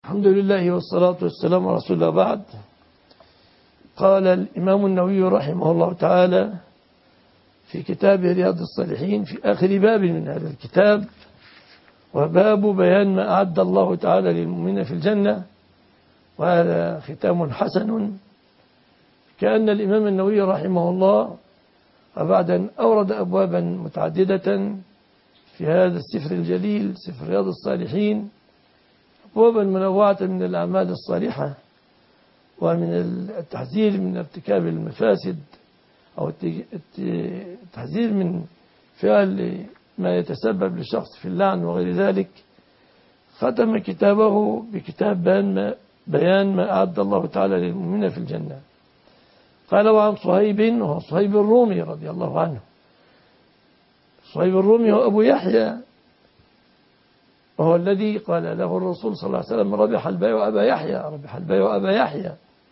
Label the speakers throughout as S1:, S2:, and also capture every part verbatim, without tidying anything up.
S1: الحمد لله والصلاة والسلام على رسول الله بعد. قال الإمام النووي رحمه الله تعالى في كتاب رياض الصالحين في آخر باب من هذا الكتاب، وباب بيان ما أعد الله تعالى للمؤمنين في الجنة، وهذا ختام حسن. كأن الإمام النووي رحمه الله وبعد أن أورد أبوابا متعددة في هذا السفر الجليل سفر رياض الصالحين، أبوابا منوعة من الأعمال الصالحة ومن التحذير من ارتكاب المفاسد أو التحذير من فعل ما يتسبب للشخص في اللعن وغير ذلك، ختم كتابه بكتاب بيان ما أعد الله تعالى للمؤمنين في الجنة. قال: وعن صهيب، وهو صهيب الرومي رضي الله عنه. صهيب الرومي هو أبو يحيى، وهو الذي قال له الرسول صلى الله عليه وسلم: ربح البيع أبا يحيى، ربح البيع أبا يحيى.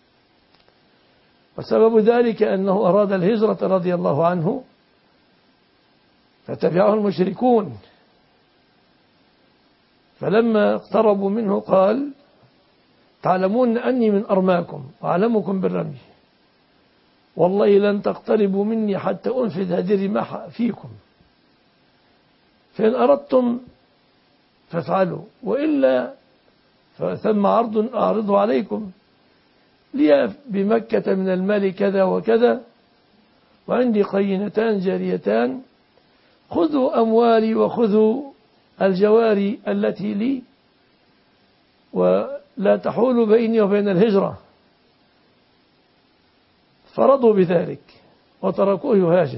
S1: وسبب ذلك أنه أراد الهجرة رضي الله عنه، فتبعه المشركون، فلما اقتربوا منه قال: تعلمون أني من أرماكم وأعلمكم بالرمي، والله لن تقتربوا مني حتى أنفذ هذه الرماح فيكم، فإن أردتم فافعلوا، وإلا فثم عرض أعرضه عليكم، لي بمكة من المال كذا وكذا، وعندي قينتان جاريتان، خذوا أموالي وخذوا الجواري التي لي، ولا تحول بيني وبين الهجرة. فرضوا بذلك وتركوه يهاجر.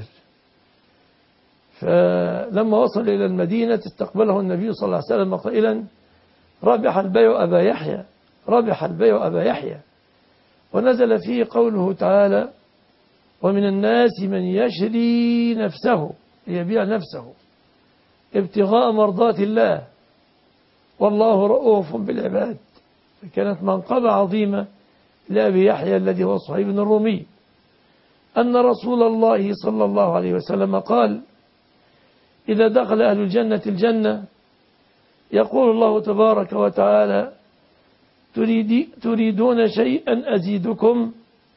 S1: فلما وصل إلى المدينة استقبله النبي صلى الله عليه وسلم قائلا: ربح البيع أبا يحيى، ربح البيع أبا يحيى. ونزل فيه قوله تعالى: ومن الناس من يشري نفسه، يبيع نفسه ابتغاء مرضات الله والله رؤوف بالعباد. فكانت منقبة عظيمة لأبي يحيى الذي هو صهيب الرومي، أن رسول الله صلى الله عليه وسلم قال: إذا دخل أهل الجنة الجنة يقول الله تبارك وتعالى: تريد تريدون شيئا أزيدكم؟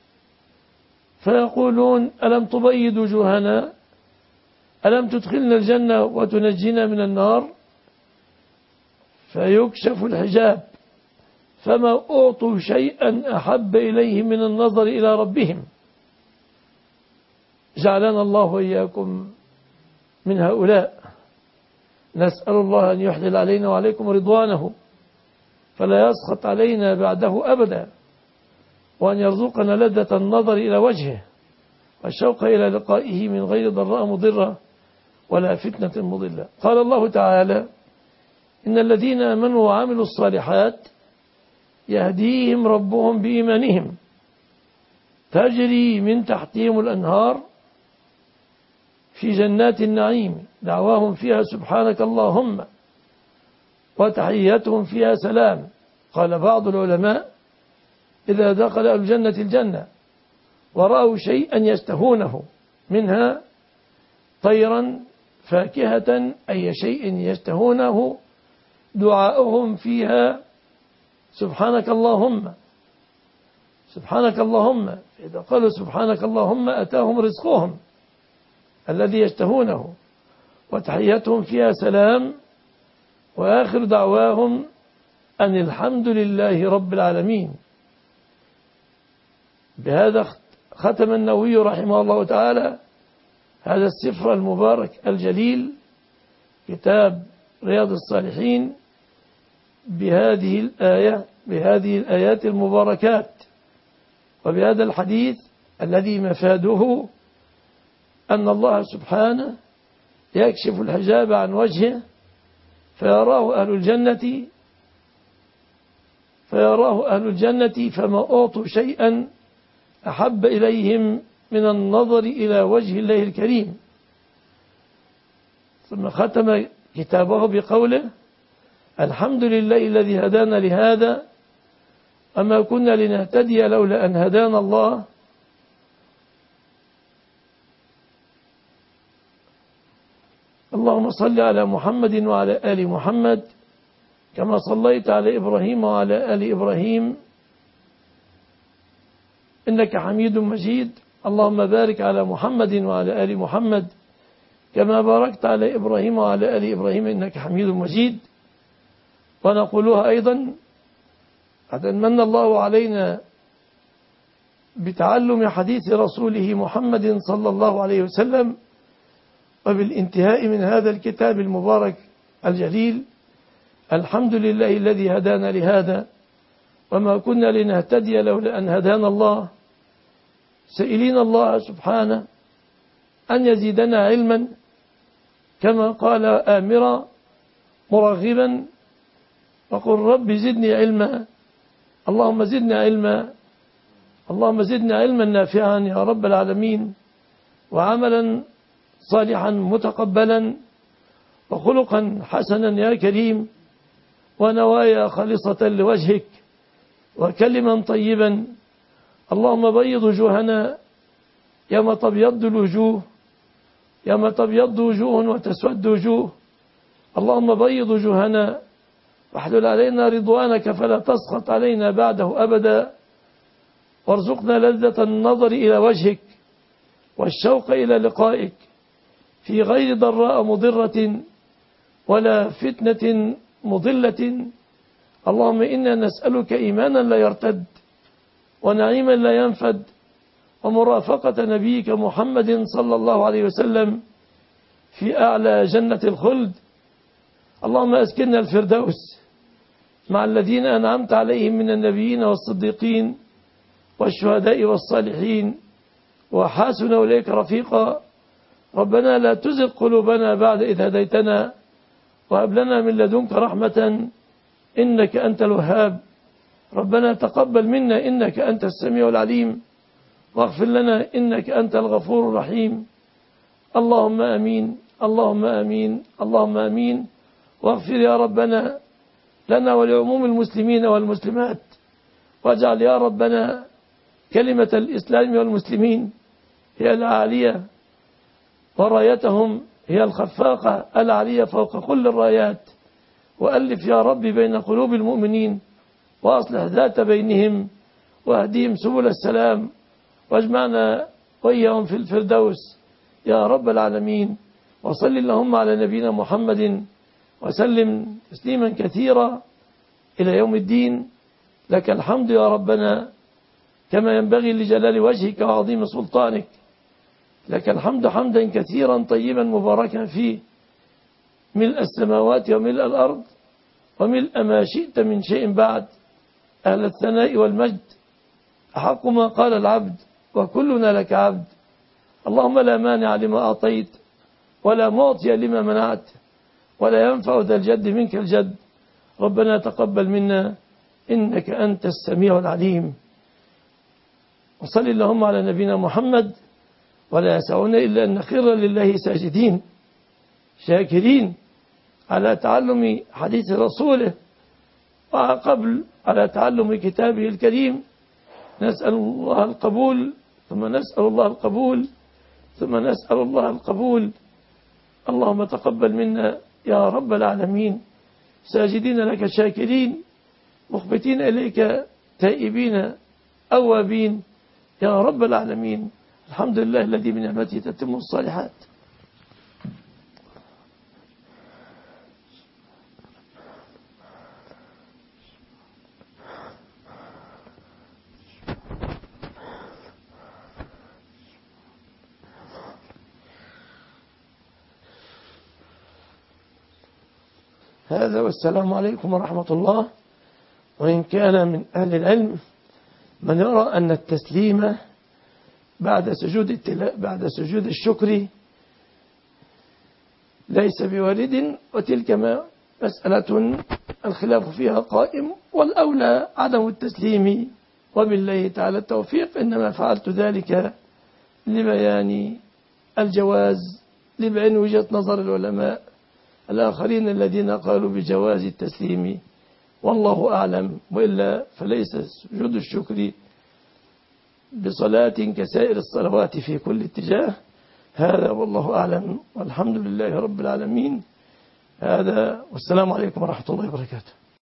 S1: فيقولون: ألم تبيض وجوهنا؟ ألم تدخلنا الجنة وتنجينا من النار؟ فيكشف الحجاب، فما أعطوا شيئا أحب إليهم من النظر إلى ربهم. جعلنا الله وإياكم من هؤلاء. نسأل الله أن يحلل علينا وعليكم رضوانه، فلا يسخط علينا بعده أبدا، وأن يرزقنا لذة النظر إلى وجهه والشوق إلى لقائه من غير ضراء مضرة ولا فتنة مضلة. قال الله تعالى: إن الذين آمنوا وعملوا الصالحات يهديهم ربهم بإيمانهم تجري من تحتهم الأنهار في جنات النعيم، دعواهم فيها سبحانك اللهم وتحياتهم فيها سلام. قال بعض العلماء: إذا دخل أهل الجنة الجنة ورأوا شيئا يشتهونه منها طيرا فاكهة أي شيء يشتهونه، دعاؤهم فيها سبحانك اللهم، سبحانك اللهم. إذا قالوا سبحانك اللهم أتاهم رزقهم الذي يشتهونه، وتحياتهم فيها سلام، وآخر دعواهم أن الحمد لله رب العالمين. بهذا ختم النووي رحمه الله تعالى هذا السفر المبارك الجليل كتاب رياض الصالحين بهذه الآية بهذه الآيات المباركات، وبهذا الحديث الذي مفاده أن الله سبحانه يكشف الحجاب عن وجهه فيراه أهل الجنة فيراه أهل الجنة فما أعطوا شيئا أحب إليهم من النظر إلى وجه الله الكريم. ثم ختم كتابه بقوله: الحمد لله الذي هدانا لهذا وما كنا لنهتدي لولا أن هدانا الله اللهم صل على محمد وعلى آل محمد كما صليت على إبراهيم وعلى آل إبراهيم إنك حميد مجيد. اللهم بارك على محمد وعلى آل محمد كما باركت على إبراهيم وعلى آل إبراهيم إنك حميد مجيد. ونقولها أيضا: قد من الله علينا بتعلم حديث رسوله محمد صلى الله عليه وسلم، وبالانتهاء من هذا الكتاب المبارك الجليل. الحمد لله الذي هدانا لهذا وما كنا لنهتدي لولا أن هدانا الله، سائلين الله سبحانه أن يزيدنا علما كما قال آمرا مرغبا، وقل رب زدني علما. اللهم زدنا علما، اللهم زدنا علما نافعا يا رب العالمين، وعملا صالحا متقبلا، وخلقا حسنا يا كريم، ونوايا خالصة لوجهك، وكلما طيبا. اللهم بيض وجوهنا يوم تبيض الوجوه، يوم تبيض وجوه وتسود وجوه. اللهم بيض وجوهنا واحلل علينا رضوانك فلا تسخط علينا بعده أبدا، وارزقنا لذة النظر إلى وجهك والشوق إلى لقائك في غير ضراء مضرة ولا فتنة مضلة. اللهم إنا نسألك إيمانا لا يرتد، ونعيما لا ينفد، ومرافقة نبيك محمد صلى الله عليه وسلم في أعلى جنة الخلد. اللهم أسكننا الفردوس مع الذين أنعمت عليهم من النبيين والصديقين والشهداء والصالحين، وحاسن أولئك رفيقا. ربنا لا تزغ قلوبنا بعد إذ هديتنا، وهب لنا من لدنك رحمة إنك أنت الوهاب. ربنا تقبل منا إنك أنت السميع العليم، واغفر لنا إنك أنت الغفور الرحيم. اللهم آمين، اللهم آمين، اللهم آمين. واغفر يا ربنا لنا ولعموم المسلمين والمسلمات، واجعل يا ربنا كلمة الإسلام والمسلمين هي العالية، ورايتهم هي الخفاقة العالية فوق كل الرايات. وألف يا رب بين قلوب المؤمنين، وأصلح ذات بينهم، واهديهم سبل السلام، واجمعنا وإياهم في الفردوس يا رب العالمين. وصل اللهم على نبينا محمد وسلم تسليما كثيرا إلى يوم الدين. لك الحمد يا ربنا كما ينبغي لجلال وجهك وعظيم سلطانك. لك الحمد حمدا كثيرا طيبا مباركا فيه، ملء السماوات وملء الأرض وملء ما شئت من شيء بعد. أهل الثناء والمجد أحق ما قال العبد، وكلنا لك عبد. اللهم لا مانع لما أعطيت، ولا معطي لما منعت، ولا ينفع ذا الجد منك الجد. ربنا تقبل منا إنك أنت السميع العليم. وصل اللهم على نبينا محمد، ولا يسعنا إلا أن نخر لله ساجدين شاكرين على تعلم حديث رسوله، وقبل على تعلم كتابه الكريم. نسأل الله القبول، ثم نسأل الله القبول، ثم نسأل الله القبول. اللهم تقبل منا يا رب العالمين، ساجدين لك شاكرين، مخبتين إليك تائبين أوابين يا رب العالمين. الحمد لله الذي بنعمته تتم الصالحات. هذا والسلام عليكم ورحمة الله. وإن كان من أهل العلم من يرى أن التسليم بعد سجود التلا... بعد سجود الشكر ليس بوارد، وتلك ما مسألة الخلاف فيها قائم، والأولى عدم التسليم، وبالله تعالى التوفيق. إنما فعلت ذلك لبيان الجواز، لبيان وجهة نظر العلماء الآخرين الذين قالوا بجواز التسليم، والله أعلم. وإلا فليس سجود الشكر بصلاة كسائر الصلوات في كل اتجاه. هذا والله أعلم، والحمد لله رب العالمين. هذا والسلام عليكم ورحمة الله وبركاته.